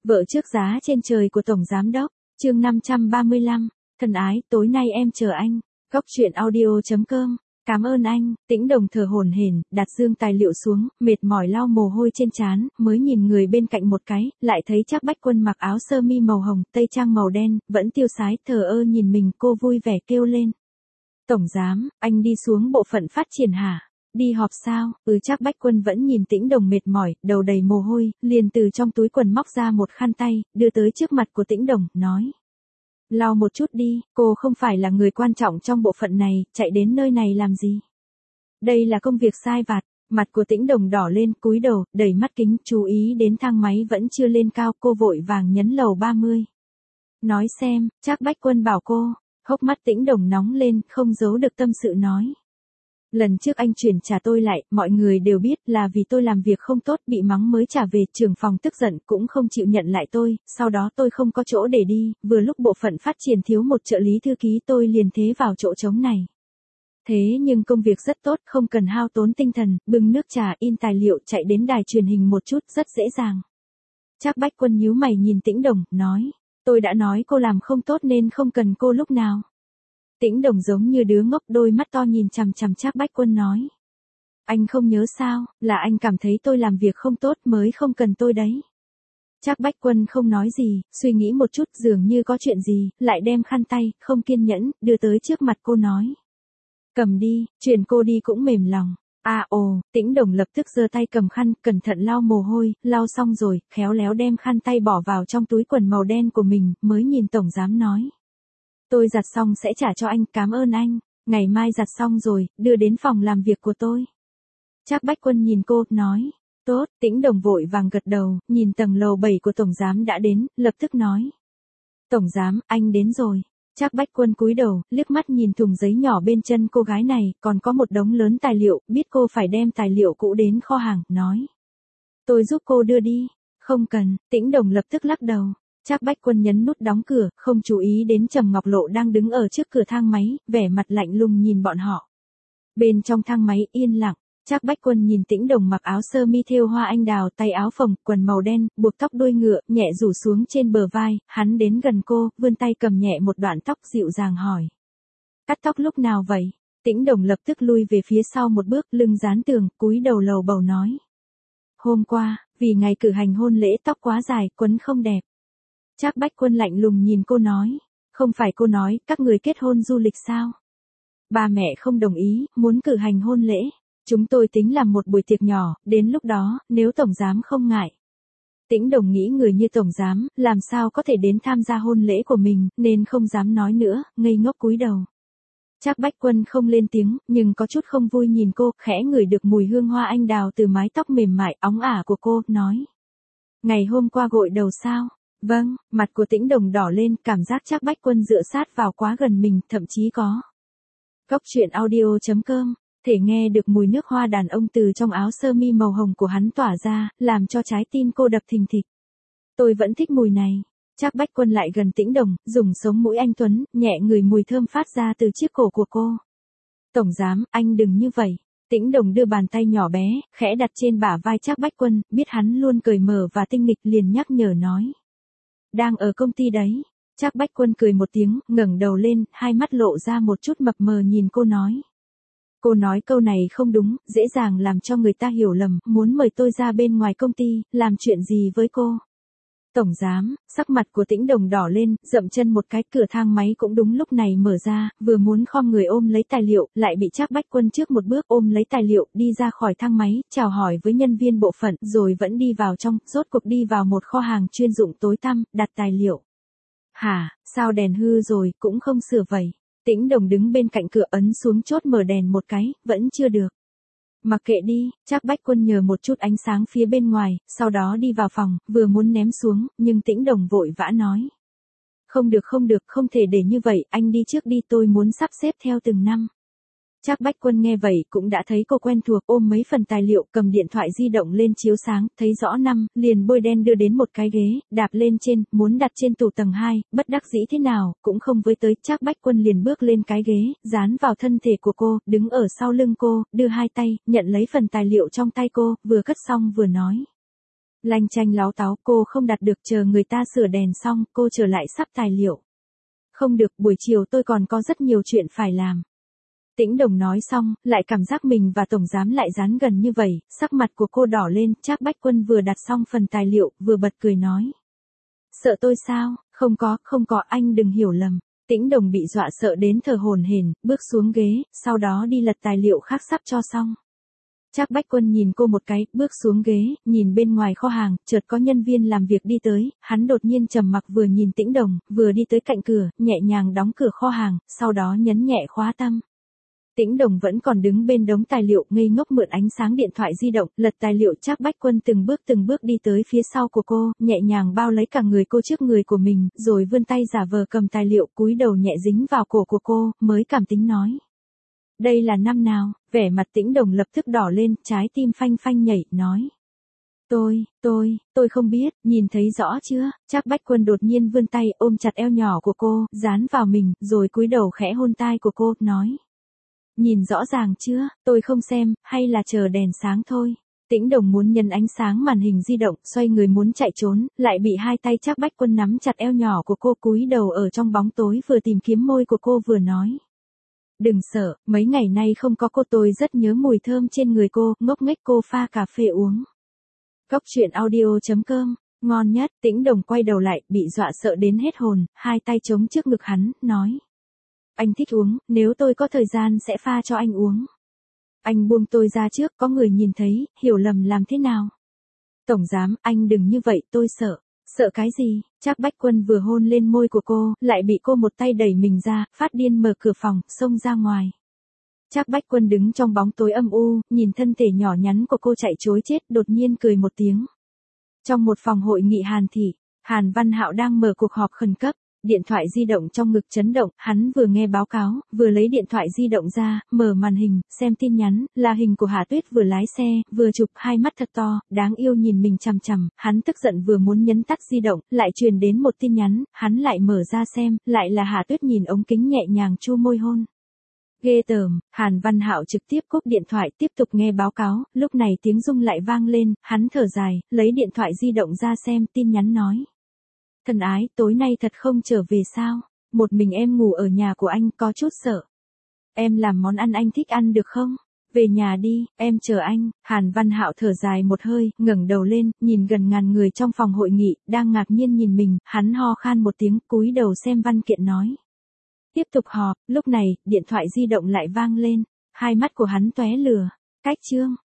Vợ trước giá trên trời của Tổng Giám Đốc, chương 535, thân ái, tối nay em chờ anh, góc truyện audio.com, cảm ơn anh, Tĩnh Đồng thở hổn hển, đặt dương tài liệu xuống, mệt mỏi lau mồ hôi trên trán, mới nhìn người bên cạnh một cái, lại thấy Trác Bách Quân mặc áo sơ mi màu hồng, tây trang màu đen, vẫn tiêu sái, thờ ơ nhìn mình, cô vui vẻ kêu lên. Tổng Giám, anh đi xuống bộ phận phát triển hả? Đi họp sao? Trác Bách Quân vẫn nhìn Tĩnh Đồng mệt mỏi, đầu đầy mồ hôi, liền từ trong túi quần móc ra một khăn tay, đưa tới trước mặt của Tĩnh Đồng, nói. Lau một chút đi, cô không phải là người quan trọng trong bộ phận này, chạy đến nơi này làm gì? Đây là công việc sai vặt, mặt của Tĩnh Đồng đỏ lên, cúi đầu, đẩy mắt kính, chú ý đến thang máy vẫn chưa lên cao, cô vội vàng nhấn lầu 30. Nói xem, Trác Bách Quân bảo cô, hốc mắt Tĩnh Đồng nóng lên, không giấu được tâm sự nói. Lần trước anh chuyển trả tôi lại, mọi người đều biết là vì tôi làm việc không tốt bị mắng mới trả về, trưởng phòng tức giận cũng không chịu nhận lại tôi, sau đó tôi không có chỗ để đi, vừa lúc bộ phận phát triển thiếu một trợ lý thư ký tôi liền thế vào chỗ trống này. Thế nhưng công việc rất tốt, không cần hao tốn tinh thần, bưng nước trà in tài liệu chạy đến đài truyền hình một chút rất dễ dàng. Trác Bách Quân nhíu mày nhìn Tĩnh Đồng, nói, tôi đã nói cô làm không tốt nên không cần cô lúc nào. Tĩnh Đồng giống như đứa ngốc, đôi mắt to nhìn chằm chằm Trác Bách Quân nói. Anh không nhớ sao, là anh cảm thấy tôi làm việc không tốt mới không cần tôi đấy. Trác Bách Quân không nói gì, suy nghĩ một chút dường như có chuyện gì, lại đem khăn tay, không kiên nhẫn, đưa tới trước mặt cô nói. Cầm đi, chuyển cô đi cũng mềm lòng. Tĩnh Đồng lập tức giơ tay cầm khăn, cẩn thận lau mồ hôi, lau xong rồi, khéo léo đem khăn tay bỏ vào trong túi quần màu đen của mình, mới nhìn Tổng Giám nói. Tôi giặt xong sẽ trả cho anh, cảm ơn anh, ngày mai giặt xong rồi, đưa đến phòng làm việc của tôi. Trác Bách Quân nhìn cô, nói, tốt, Tĩnh Đồng vội vàng gật đầu, nhìn tầng lầu 7 của Tổng Giám đã đến, lập tức nói. Tổng Giám, anh đến rồi. Trác Bách Quân cúi đầu, liếc mắt nhìn thùng giấy nhỏ bên chân cô gái này, còn có một đống lớn tài liệu, biết cô phải đem tài liệu cũ đến kho hàng, nói. Tôi giúp cô đưa đi. Không cần, Tĩnh Đồng lập tức lắc đầu. Trác Bách Quân nhấn nút đóng cửa, không chú ý đến Trầm Ngọc Lộ đang đứng ở trước cửa thang máy, vẻ mặt lạnh lùng nhìn bọn họ. Bên trong thang máy yên lặng, Trác Bách Quân nhìn Tĩnh Đồng mặc áo sơ mi thêu hoa anh đào, tay áo phồng, quần màu đen, buộc tóc đuôi ngựa, nhẹ rủ xuống trên bờ vai, hắn đến gần cô, vươn tay cầm nhẹ một đoạn tóc dịu dàng hỏi. Cắt tóc lúc nào vậy? Tĩnh Đồng lập tức lui về phía sau một bước, lưng dán tường, cúi đầu lầu bầu nói. Hôm qua, vì ngày cử hành hôn lễ tóc quá dài, quấn không đẹp. Trác Bách Quân lạnh lùng nhìn cô nói, không phải cô nói, các người kết hôn du lịch sao? Ba mẹ không đồng ý, muốn cử hành hôn lễ. Chúng tôi tính làm một buổi tiệc nhỏ, đến lúc đó, nếu Tổng Giám không ngại. Tĩnh Đồng nghĩ người như Tổng Giám, làm sao có thể đến tham gia hôn lễ của mình, nên không dám nói nữa, ngây ngốc cúi đầu. Trác Bách Quân không lên tiếng, nhưng có chút không vui nhìn cô, khẽ ngửi được mùi hương hoa anh đào từ mái tóc mềm mại, óng ả của cô, nói. Ngày hôm qua gội đầu sao? Vâng, mặt của Tĩnh Đồng đỏ lên, cảm giác Trác Bách Quân dựa sát vào quá gần mình, thậm chí có. Góc truyện audio.com, thể nghe được mùi nước hoa đàn ông từ trong áo sơ mi màu hồng của hắn tỏa ra, làm cho trái tim cô đập thình thịch. Tôi vẫn thích mùi này. Trác Bách Quân lại gần Tĩnh Đồng, dùng sống mũi anh tuấn, nhẹ ngửi mùi thơm phát ra từ chiếc cổ của cô. Tổng Giám, anh đừng như vậy. Tĩnh Đồng đưa bàn tay nhỏ bé, khẽ đặt trên bả vai Trác Bách Quân, biết hắn luôn cởi mở và tinh nghịch liền nhắc nhở nói. Đang ở công ty đấy. Trác Bách Quân cười một tiếng, ngẩng đầu lên, hai mắt lộ ra một chút mập mờ nhìn cô nói. Cô nói câu này không đúng, dễ dàng làm cho người ta hiểu lầm, muốn mời tôi ra bên ngoài công ty, làm chuyện gì với cô? Tổng Giám, sắc mặt của Tĩnh Đồng đỏ lên, dậm chân một cái, cửa thang máy cũng đúng lúc này mở ra, vừa muốn khom người ôm lấy tài liệu, lại bị Trác Bách Quân trước một bước ôm lấy tài liệu, đi ra khỏi thang máy, chào hỏi với nhân viên bộ phận, rồi vẫn đi vào trong, rốt cuộc đi vào một kho hàng chuyên dụng tối tăm, đặt tài liệu. Hả, sao đèn hư rồi, cũng không sửa vậy? Tĩnh Đồng đứng bên cạnh cửa ấn xuống chốt mở đèn một cái, vẫn chưa được. Mặc kệ đi, Trác Bách Quân nhờ một chút ánh sáng phía bên ngoài, sau đó đi vào phòng, vừa muốn ném xuống, nhưng Tĩnh Đồng vội vã nói. Không được, không thể để như vậy, anh đi trước đi, tôi muốn sắp xếp theo từng năm. Trác Bách Quân nghe vậy cũng đã thấy cô quen thuộc, ôm mấy phần tài liệu, cầm điện thoại di động lên chiếu sáng, thấy rõ năm, liền bôi đen đưa đến một cái ghế, đạp lên trên, muốn đặt trên tủ tầng 2, bất đắc dĩ thế nào, cũng không với tới, Trác Bách Quân liền bước lên cái ghế, dán vào thân thể của cô, đứng ở sau lưng cô, đưa hai tay, nhận lấy phần tài liệu trong tay cô, vừa cất xong vừa nói. Lanh chanh láo táo, cô không đặt được, chờ người ta sửa đèn xong, cô trở lại sắp tài liệu. Không được, buổi chiều tôi còn có rất nhiều chuyện phải làm. Tĩnh Đồng nói xong, lại cảm giác mình và tổng giám lại dán gần như vậy, sắc mặt của cô đỏ lên, Trác Bách Quân vừa đặt xong phần tài liệu, vừa bật cười nói. Sợ tôi sao? Không có, anh đừng hiểu lầm. Tĩnh Đồng bị dọa sợ đến thở hổn hển, bước xuống ghế, sau đó đi lật tài liệu khác sắp cho xong. Trác Bách Quân nhìn cô một cái, bước xuống ghế, nhìn bên ngoài kho hàng, chợt có nhân viên làm việc đi tới, hắn đột nhiên trầm mặc vừa nhìn Tĩnh Đồng, vừa đi tới cạnh cửa, nhẹ nhàng đóng cửa kho hàng, sau đó nhấn nhẹ khóa tâm. Tĩnh Đồng vẫn còn đứng bên đống tài liệu, ngây ngốc mượn ánh sáng điện thoại di động, lật tài liệu. Trác Bách Quân từng bước đi tới phía sau của cô, nhẹ nhàng bao lấy cả người cô trước người của mình, rồi vươn tay giả vờ cầm tài liệu, cúi đầu nhẹ dính vào cổ của cô, mới cảm tính nói. Đây là năm nào? Vẻ mặt Tĩnh Đồng lập tức đỏ lên, trái tim phanh phanh nhảy, nói. Tôi không biết, nhìn thấy rõ chưa? Trác Bách Quân đột nhiên vươn tay ôm chặt eo nhỏ của cô, dán vào mình, rồi cúi đầu khẽ hôn tai của cô, nói. Nhìn rõ ràng chưa, tôi không xem, hay là chờ đèn sáng thôi. Tĩnh Đồng muốn nhấn ánh sáng màn hình di động, xoay người muốn chạy trốn, lại bị hai tay Trác Bách Quân nắm chặt eo nhỏ của cô, cúi đầu ở trong bóng tối vừa tìm kiếm môi của cô vừa nói. Đừng sợ, mấy ngày nay không có cô tôi rất nhớ mùi thơm trên người cô, ngốc nghếch cô pha cà phê uống. Cốc truyện audio.com, ngon nhất. Tĩnh Đồng quay đầu lại, bị dọa sợ đến hết hồn, hai tay chống trước ngực hắn, nói. Anh thích uống, nếu tôi có thời gian sẽ pha cho anh uống. Anh buông tôi ra trước, có người nhìn thấy, hiểu lầm làm thế nào? Tổng giám, anh đừng như vậy, tôi sợ. Sợ cái gì? Trác Bách Quân vừa hôn lên môi của cô, lại bị cô một tay đẩy mình ra, phát điên mở cửa phòng, xông ra ngoài. Trác Bách Quân đứng trong bóng tối âm u, nhìn thân thể nhỏ nhắn của cô chạy trối chết, đột nhiên cười một tiếng. Trong một phòng hội nghị Hàn Thị, Hàn Văn Hạo đang mở cuộc họp khẩn cấp. Điện thoại di động trong ngực chấn động, hắn vừa nghe báo cáo, vừa lấy điện thoại di động ra, mở màn hình, xem tin nhắn, là hình của Hà Tuyết vừa lái xe, vừa chụp, hai mắt thật to, đáng yêu nhìn mình chằm chằm, hắn tức giận vừa muốn nhấn tắt di động, lại truyền đến một tin nhắn, hắn lại mở ra xem, lại là Hà Tuyết nhìn ống kính nhẹ nhàng chu môi hôn. Ghê tởm, Hàn Văn Hạo trực tiếp cúp điện thoại, tiếp tục nghe báo cáo, lúc này tiếng rung lại vang lên, hắn thở dài, lấy điện thoại di động ra xem, tin nhắn nói. Thân ái, tối nay thật không trở về sao? Một mình em ngủ ở nhà của anh, có chút sợ. Em làm món ăn anh thích ăn được không? Về nhà đi, em chờ anh. Hàn Văn Hạo thở dài một hơi, ngẩng đầu lên, nhìn gần ngàn người trong phòng hội nghị, đang ngạc nhiên nhìn mình, hắn ho khan một tiếng, cúi đầu xem văn kiện nói. Tiếp tục họp, lúc này, điện thoại di động lại vang lên, hai mắt của hắn tóe lửa. Cách chương.